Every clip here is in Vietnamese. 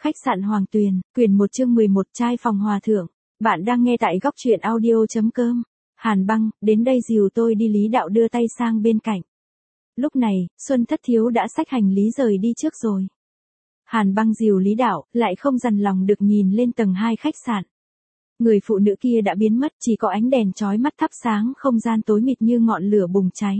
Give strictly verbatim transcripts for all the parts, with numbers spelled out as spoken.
Khách sạn Hoàng Tuyền, quyển một chương mười một trai phòng hòa thượng. Bạn đang nghe tại góc truyện audio chấm com. Hàn Băng, đến đây dìu tôi đi. Lý Đạo đưa tay sang bên cạnh. Lúc này, Xuân Thất Thiếu đã xách hành lý rời đi trước rồi. Hàn Băng dìu Lý Đạo, lại không dằn lòng được nhìn lên tầng hai khách sạn. Người phụ nữ kia đã biến mất, chỉ có ánh đèn chói mắt thắp sáng không gian tối mịt như ngọn lửa bùng cháy.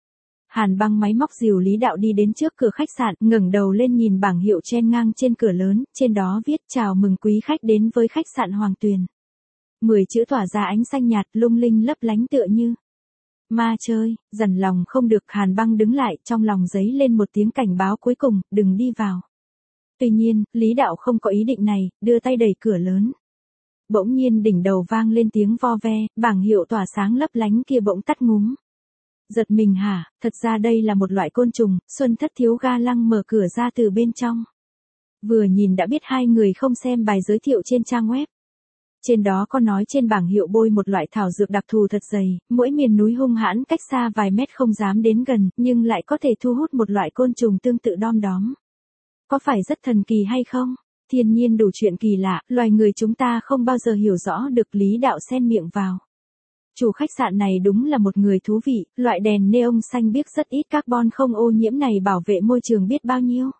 Hàn Băng máy móc dìu Lý Đạo đi đến trước cửa khách sạn, ngẩng đầu lên nhìn bảng hiệu chen ngang trên cửa lớn, trên đó viết chào mừng quý khách đến với khách sạn Hoàng Tuyền. Mười chữ tỏa ra ánh xanh nhạt, lung linh lấp lánh tựa như ma chơi. Dằn lòng không được, Hàn Băng đứng lại, trong lòng dấy lên một tiếng cảnh báo cuối cùng, đừng đi vào. Tuy nhiên, Lý Đạo không có ý định này, đưa tay đẩy cửa lớn. Bỗng nhiên đỉnh đầu vang lên tiếng vo ve, bảng hiệu tỏa sáng lấp lánh kia bỗng tắt ngúm. Giật mình hả, thật ra đây là một loại côn trùng. Xuân Thất Thiếu ga lăng mở cửa ra từ bên trong. Vừa nhìn đã biết hai người không xem bài giới thiệu trên trang web. Trên đó có nói trên bảng hiệu bôi một loại thảo dược đặc thù thật dày, mỗi miền núi hung hãn cách xa vài mét không dám đến gần, nhưng lại có thể thu hút một loại côn trùng tương tự đom đóm. Có phải rất thần kỳ hay không? Thiên nhiên đủ chuyện kỳ lạ, loài người chúng ta không bao giờ hiểu rõ được. Lý Đạo xen miệng vào. Chủ khách sạn này đúng là một người thú vị, loại đèn neon xanh biếc rất ít carbon không ô nhiễm này bảo vệ môi trường biết bao nhiêu.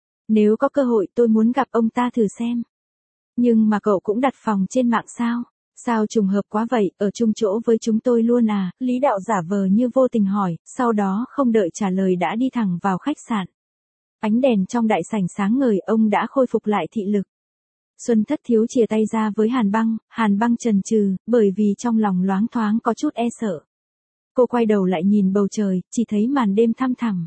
Nếu có cơ hội tôi muốn gặp ông ta thử xem. Nhưng mà cậu cũng đặt phòng trên mạng sao? Sao trùng hợp quá vậy, ở chung chỗ với chúng tôi luôn à? Lý Đạo giả vờ như vô tình hỏi, sau đó không đợi trả lời đã đi thẳng vào khách sạn. Ánh đèn trong đại sảnh sáng ngời, ông đã khôi phục lại thị lực. Xuân Thất Thiếu chìa tay ra với Hàn Băng, Hàn Băng chần chừ, bởi vì trong lòng loáng thoáng có chút e sợ. Cô quay đầu lại nhìn bầu trời, chỉ thấy màn đêm thăm thẳm.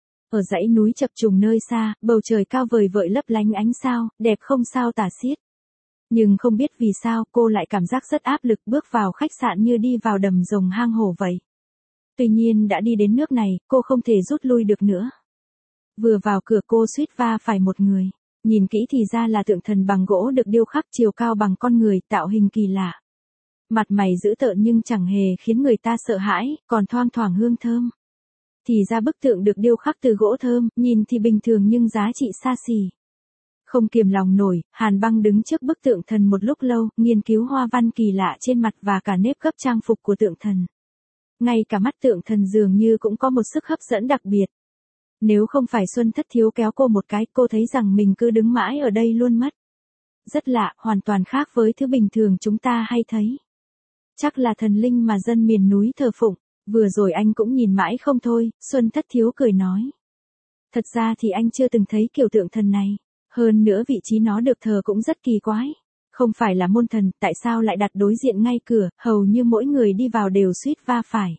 Ở dãy núi chập trùng nơi xa, bầu trời cao vời vợi lấp lánh ánh sao, đẹp không sao tả xiết. Nhưng không biết vì sao, cô lại cảm giác rất áp lực, bước vào khách sạn như đi vào đầm rồng hang hổ vậy. Tuy nhiên đã đi đến nước này, cô không thể rút lui được nữa. Vừa vào cửa cô suýt va phải một người. Nhìn kỹ thì ra là tượng thần bằng gỗ được điêu khắc chiều cao bằng con người, tạo hình kỳ lạ. Mặt mày dữ tợn nhưng chẳng hề khiến người ta sợ hãi, còn thoang thoảng hương thơm. Thì ra bức tượng được điêu khắc từ gỗ thơm, nhìn thì bình thường nhưng giá trị xa xỉ. Không kiềm lòng nổi, Hàn Băng đứng trước bức tượng thần một lúc lâu, nghiên cứu hoa văn kỳ lạ trên mặt và cả nếp gấp trang phục của tượng thần. Ngay cả mắt tượng thần dường như cũng có một sức hấp dẫn đặc biệt. Nếu không phải Xuân Thất Thiếu kéo cô một cái, cô thấy rằng mình cứ đứng mãi ở đây luôn mất. Rất lạ, hoàn toàn khác với thứ bình thường chúng ta hay thấy. Chắc là thần linh mà dân miền núi thờ phụng. Vừa rồi anh cũng nhìn mãi không thôi, Xuân Thất Thiếu cười nói. Thật ra thì anh chưa từng thấy kiểu tượng thần này. Hơn nữa vị trí nó được thờ cũng rất kỳ quái. Không phải là môn thần, tại sao lại đặt đối diện ngay cửa, hầu như mỗi người đi vào đều suýt va phải.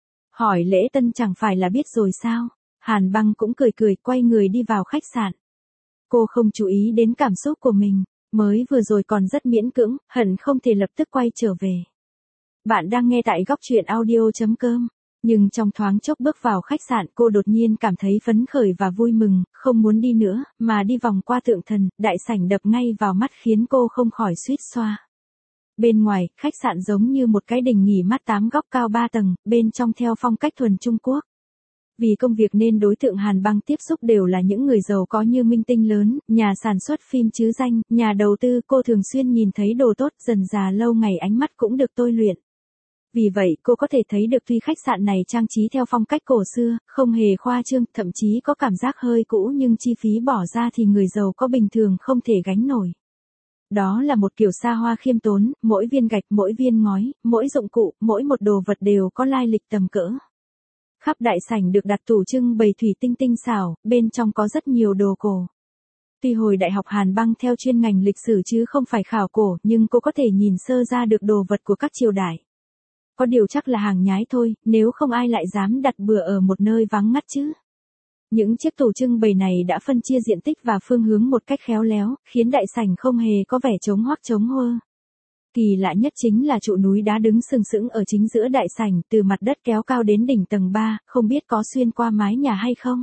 Hỏi lễ tân chẳng phải là biết rồi sao? Hàn Băng cũng cười cười, quay người đi vào khách sạn. Cô không chú ý đến cảm xúc của mình, mới vừa rồi còn rất miễn cưỡng, hận không thể lập tức quay trở về. Bạn đang nghe tại góc truyện audio chấm com. Nhưng trong thoáng chốc bước vào khách sạn, cô đột nhiên cảm thấy phấn khởi và vui mừng, không muốn đi nữa, mà đi vòng qua tượng thần, đại sảnh đập ngay vào mắt khiến cô không khỏi suýt xoa. Bên ngoài, khách sạn giống như một cái đình nghỉ mát tám góc cao ba tầng, bên trong theo phong cách thuần Trung Quốc. Vì công việc nên đối tượng Hàn Băng tiếp xúc đều là những người giàu có như minh tinh lớn, nhà sản xuất phim chứ danh, nhà đầu tư. Cô thường xuyên nhìn thấy đồ tốt, dần dà lâu ngày ánh mắt cũng được tôi luyện. Vì vậy cô có thể thấy được tuy khách sạn này trang trí theo phong cách cổ xưa, không hề khoa trương, thậm chí có cảm giác hơi cũ nhưng chi phí bỏ ra thì người giàu có bình thường không thể gánh nổi. Đó là một kiểu xa hoa khiêm tốn, mỗi viên gạch, mỗi viên ngói, mỗi dụng cụ, mỗi một đồ vật đều có lai lịch tầm cỡ. Khắp đại sảnh được đặt tủ trưng bày thủy tinh tinh xảo, bên trong có rất nhiều đồ cổ. Tuy hồi đại học Hàn Băng theo chuyên ngành lịch sử chứ không phải khảo cổ, nhưng cô có thể nhìn sơ ra được đồ vật của các triều đại. Có điều chắc là hàng nhái thôi, nếu không ai lại dám đặt bừa ở một nơi vắng ngắt chứ. Những chiếc tủ trưng bày này đã phân chia diện tích và phương hướng một cách khéo léo, khiến đại sảnh không hề có vẻ trống hoác trống hơ. Kỳ lạ nhất chính là trụ núi đá đứng sừng sững ở chính giữa đại sảnh, từ mặt đất kéo cao đến đỉnh tầng ba, không biết có xuyên qua mái nhà hay không.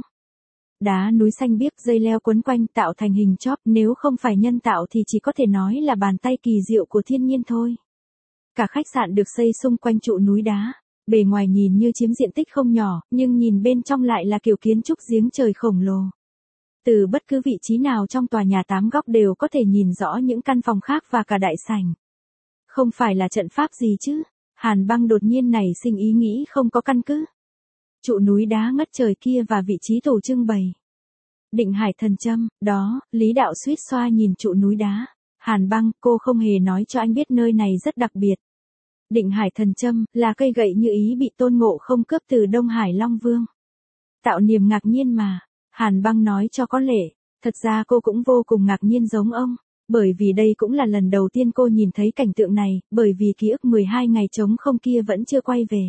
Đá núi xanh biếc, dây leo quấn quanh tạo thành hình chóp, nếu không phải nhân tạo thì chỉ có thể nói là bàn tay kỳ diệu của thiên nhiên thôi. Cả khách sạn được xây xung quanh trụ núi đá, bề ngoài nhìn như chiếm diện tích không nhỏ, nhưng nhìn bên trong lại là kiểu kiến trúc giếng trời khổng lồ. Từ bất cứ vị trí nào trong tòa nhà tám góc đều có thể nhìn rõ những căn phòng khác và cả đại sảnh. Không phải là trận pháp gì chứ? Hàn Băng đột nhiên nảy sinh ý nghĩ không có căn cứ. Trụ núi đá ngất trời kia và vị trí tổ trưng bày. Định Hải Thần Châm, đó, Lý Đạo suýt xoa nhìn trụ núi đá. Hàn Băng, cô không hề nói cho anh biết nơi này rất đặc biệt. Định Hải Thần Châm, là cây gậy như ý bị Tôn Ngộ Không cướp từ Đông Hải Long Vương. Tạo niềm ngạc nhiên mà. Hàn Băng nói cho có lệ, thật ra cô cũng vô cùng ngạc nhiên giống ông, bởi vì đây cũng là lần đầu tiên cô nhìn thấy cảnh tượng này, bởi vì ký ức mười hai ngày trống không kia vẫn chưa quay về.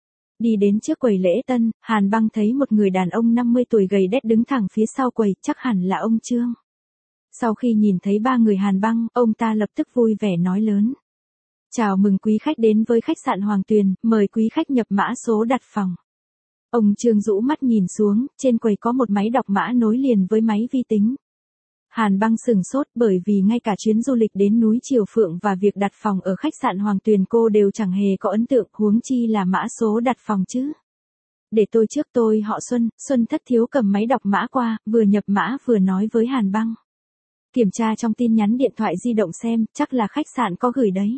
Đi đến trước quầy lễ tân, Hàn Băng thấy một người đàn ông năm mươi tuổi gầy đét đứng thẳng phía sau quầy, chắc hẳn là ông Trương. Sau khi nhìn thấy ba người Hàn Băng, ông ta lập tức vui vẻ nói lớn. Chào mừng quý khách đến với khách sạn Hoàng Tuyền, mời quý khách nhập mã số đặt phòng. Ông Trương rũ mắt nhìn xuống, trên quầy có một máy đọc mã nối liền với máy vi tính. Hàn Băng sửng sốt bởi vì ngay cả chuyến du lịch đến núi Triều Phượng và việc đặt phòng ở khách sạn Hoàng Tuyền cô đều chẳng hề có ấn tượng, huống chi là mã số đặt phòng chứ. Để tôi trước, tôi họ Xuân. Xuân Thất Thiếu cầm máy đọc mã qua, vừa nhập mã vừa nói với Hàn Băng. Kiểm tra trong tin nhắn điện thoại di động xem, chắc là khách sạn có gửi đấy.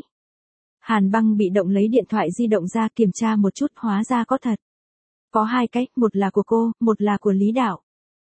Hàn Băng bị động lấy điện thoại di động ra kiểm tra một chút, hóa ra có thật. Có hai cách, một là của cô, một là của Lý Đạo.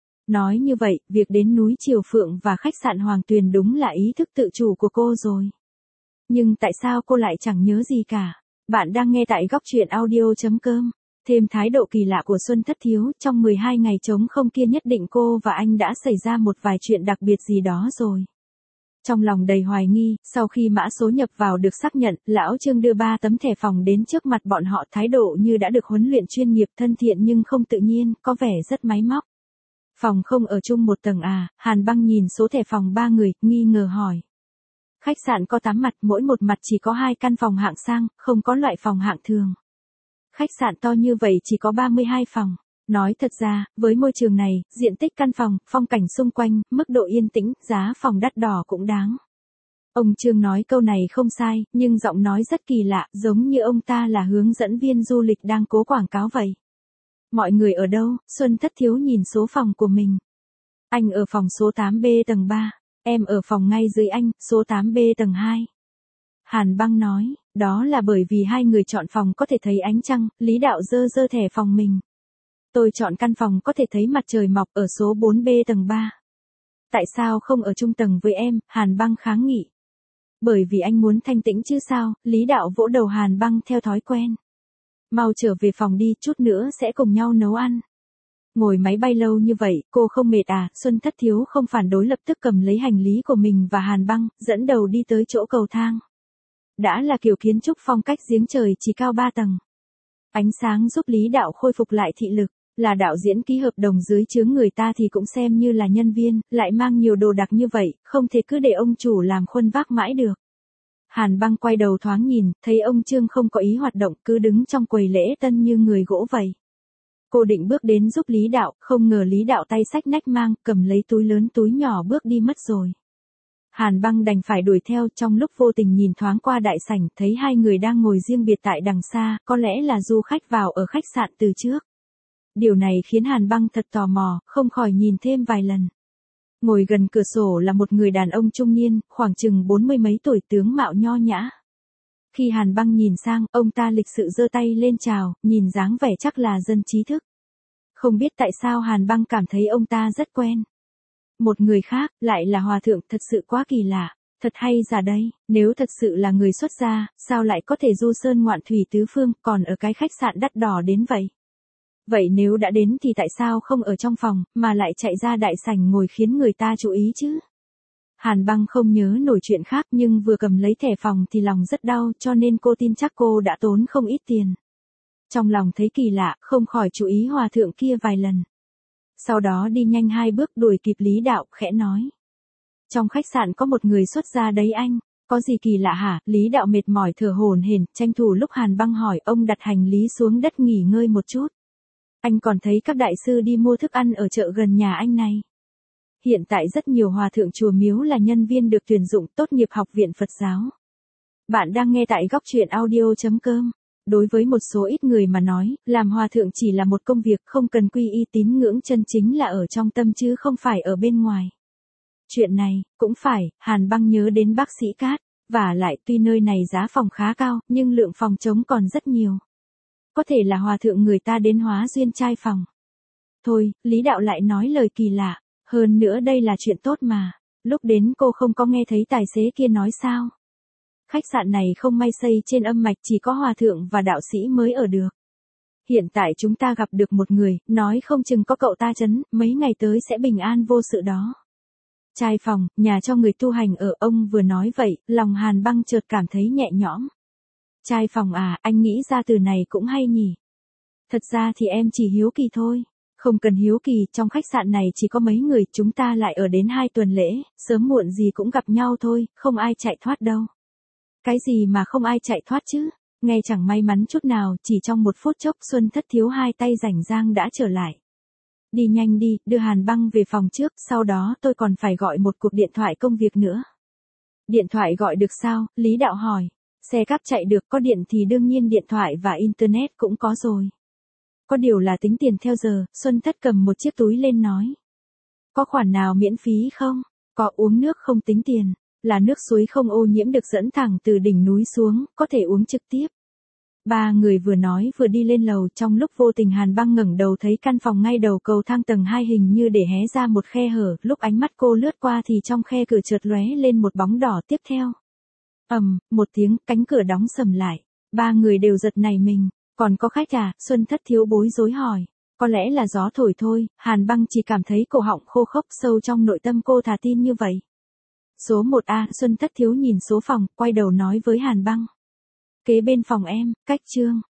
Nói như vậy, việc đến núi Triều Phượng và khách sạn Hoàng Tuyền đúng là ý thức tự chủ của cô rồi. Nhưng tại sao cô lại chẳng nhớ gì cả? Bạn đang nghe tại góc truyện audio chấm com. Thêm thái độ kỳ lạ của Xuân Thất Thiếu, trong mười hai ngày trống không kia nhất định cô và anh đã xảy ra một vài chuyện đặc biệt gì đó rồi. Trong lòng đầy hoài nghi, sau khi mã số nhập vào được xác nhận, lão Trương đưa ba tấm thẻ phòng đến trước mặt bọn họ, thái độ như đã được huấn luyện chuyên nghiệp, thân thiện nhưng không tự nhiên, có vẻ rất máy móc. Phòng không ở chung một tầng à? Hàn Băng nhìn số thẻ phòng ba người, nghi ngờ hỏi. Khách sạn có tám mặt, mỗi một mặt chỉ có hai căn phòng hạng sang, không có loại phòng hạng thường. Khách sạn to như vậy chỉ có ba mươi hai phòng. Nói thật ra, với môi trường này, diện tích căn phòng, phong cảnh xung quanh, mức độ yên tĩnh, giá phòng đắt đỏ cũng đáng. Ông Trương nói câu này không sai, nhưng giọng nói rất kỳ lạ, giống như ông ta là hướng dẫn viên du lịch đang cố quảng cáo vậy. Mọi người ở đâu? Xuân Thất Thiếu nhìn số phòng của mình. Anh ở phòng số tám B tầng ba, em ở phòng ngay dưới anh, số tám B tầng hai. Hàn Băng nói, đó là bởi vì hai người chọn phòng có thể thấy ánh trăng. Lý Đạo giơ giơ thẻ phòng mình. Tôi chọn căn phòng có thể thấy mặt trời mọc ở số bốn B tầng ba. Tại sao không ở chung tầng với em? Hàn Băng kháng nghị. Bởi vì anh muốn thanh tĩnh chứ sao? Lý Đạo vỗ đầu Hàn Băng theo thói quen. Mau trở về phòng đi, chút nữa sẽ cùng nhau nấu ăn. Ngồi máy bay lâu như vậy, cô không mệt à? Xuân Thất Thiếu không phản đối, lập tức cầm lấy hành lý của mình và Hàn Băng, dẫn đầu đi tới chỗ cầu thang. Đã là kiểu kiến trúc phong cách giếng trời, chỉ cao ba tầng. Ánh sáng giúp Lý Đạo khôi phục lại thị lực. Là đạo diễn ký hợp đồng dưới trướng người ta thì cũng xem như là nhân viên, lại mang nhiều đồ đạc như vậy, không thể cứ để ông chủ làm khuân vác mãi được. Hàn Băng quay đầu thoáng nhìn, thấy ông Trương không có ý hoạt động, cứ đứng trong quầy lễ tân như người gỗ vậy. Cô định bước đến giúp Lý Đạo, không ngờ Lý Đạo tay xách nách mang, cầm lấy túi lớn túi nhỏ bước đi mất rồi. Hàn Băng đành phải đuổi theo, trong lúc vô tình nhìn thoáng qua đại sảnh, thấy hai người đang ngồi riêng biệt tại đằng xa, có lẽ là du khách vào ở khách sạn từ trước. Điều này khiến Hàn Băng thật tò mò, không khỏi nhìn thêm vài lần. Ngồi gần cửa sổ là một người đàn ông trung niên, khoảng chừng bốn mươi mấy tuổi, tướng mạo nho nhã. Khi Hàn Băng nhìn sang, ông ta lịch sự giơ tay lên chào, nhìn dáng vẻ chắc là dân trí thức. Không biết tại sao Hàn Băng cảm thấy ông ta rất quen. Một người khác, lại là hòa thượng, thật sự quá kỳ lạ. Thật hay giả đây, nếu thật sự là người xuất gia, sao lại có thể du sơn ngoạn thủy tứ phương, còn ở cái khách sạn đắt đỏ đến vậy? Vậy nếu đã đến thì tại sao không ở trong phòng, mà lại chạy ra đại sảnh ngồi khiến người ta chú ý chứ? Hàn Băng không nhớ nổi chuyện khác, nhưng vừa cầm lấy thẻ phòng thì lòng rất đau, cho nên cô tin chắc cô đã tốn không ít tiền. Trong lòng thấy kỳ lạ, không khỏi chú ý hòa thượng kia vài lần. Sau đó đi nhanh hai bước đuổi kịp Lý Đạo, khẽ nói. Trong khách sạn có một người xuất gia đấy anh, có gì kỳ lạ hả? Lý Đạo mệt mỏi thở hổn hển, tranh thủ lúc Hàn Băng hỏi, ông đặt hành lý xuống đất nghỉ ngơi một chút. Anh còn thấy các đại sư đi mua thức ăn ở chợ gần nhà anh này. Hiện tại rất nhiều hòa thượng chùa miếu là nhân viên được tuyển dụng tốt nghiệp học viện Phật giáo. Bạn đang nghe tại góc truyện audio chấm com. đối với một số ít người mà nói, làm hòa thượng chỉ là một công việc không cần quy y tín ngưỡng chân chính là ở trong tâm chứ không phải ở bên ngoài. Chuyện này, cũng phải, Hàn Băng nhớ đến bác sĩ Cát, và lại tuy nơi này giá phòng khá cao, nhưng lượng phòng trống còn rất nhiều. Có thể là hòa thượng người ta đến hóa duyên trai phòng. Thôi, Lý Đạo lại nói lời kỳ lạ, hơn nữa đây là chuyện tốt mà, lúc đến cô không có nghe thấy tài xế kia nói sao. Khách sạn này không may xây trên âm mạch chỉ có hòa thượng và đạo sĩ mới ở được. Hiện tại chúng ta gặp được một người, nói không chừng có cậu ta chấn, mấy ngày tới sẽ bình an vô sự đó. Trai phòng, nhà cho người tu hành ở, ông vừa nói vậy, lòng Hàn Băng chợt cảm thấy nhẹ nhõm. Trai phòng à, anh nghĩ ra từ này cũng hay nhỉ. Thật ra thì em chỉ hiếu kỳ thôi. Không cần hiếu kỳ, trong khách sạn này chỉ có mấy người, chúng ta lại ở đến hai tuần lễ, sớm muộn gì cũng gặp nhau thôi, không ai chạy thoát đâu. Cái gì mà không ai chạy thoát chứ? Nghe chẳng may mắn chút nào, chỉ trong một phút chốc Xuân Thất Thiếu hai tay rảnh rang đã trở lại. Đi nhanh đi, đưa Hàn Băng về phòng trước, sau đó tôi còn phải gọi một cuộc điện thoại công việc nữa. Điện thoại gọi được sao? Lý Đạo hỏi. Xe cáp chạy được, có điện thì đương nhiên điện thoại và internet cũng có rồi. Có điều là tính tiền theo giờ, Xuân Thất cầm một chiếc túi lên nói. Có khoản nào miễn phí không? Có, uống nước không tính tiền, là nước suối không ô nhiễm được dẫn thẳng từ đỉnh núi xuống, có thể uống trực tiếp. Ba người vừa nói vừa đi lên lầu, trong lúc vô tình Hàn Băng ngẩng đầu thấy căn phòng ngay đầu cầu thang tầng hai hình như để hé ra một khe hở, lúc ánh mắt cô lướt qua thì trong khe cửa chợt lóe lên một bóng đỏ tiếp theo. Ầm, một tiếng, cánh cửa đóng sầm lại. Ba người đều giật nảy mình. Còn có khách à? Xuân Thất Thiếu bối rối hỏi. Có lẽ là gió thổi thôi, Hàn Băng chỉ cảm thấy cổ họng khô khốc, sâu trong nội tâm cô thà tin như vậy. Số một A, Xuân Thất Thiếu nhìn số phòng, quay đầu nói với Hàn Băng. Kế bên phòng em, cách Trương.